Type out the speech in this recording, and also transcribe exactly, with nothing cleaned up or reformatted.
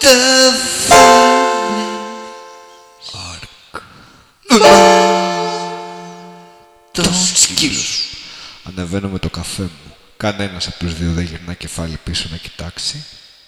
Το σκύλος. Ανεβαίνω με το καφέ μου. Κανένας από τους δύο δεν γυρνά κεφάλι πίσω να κοιτάξει.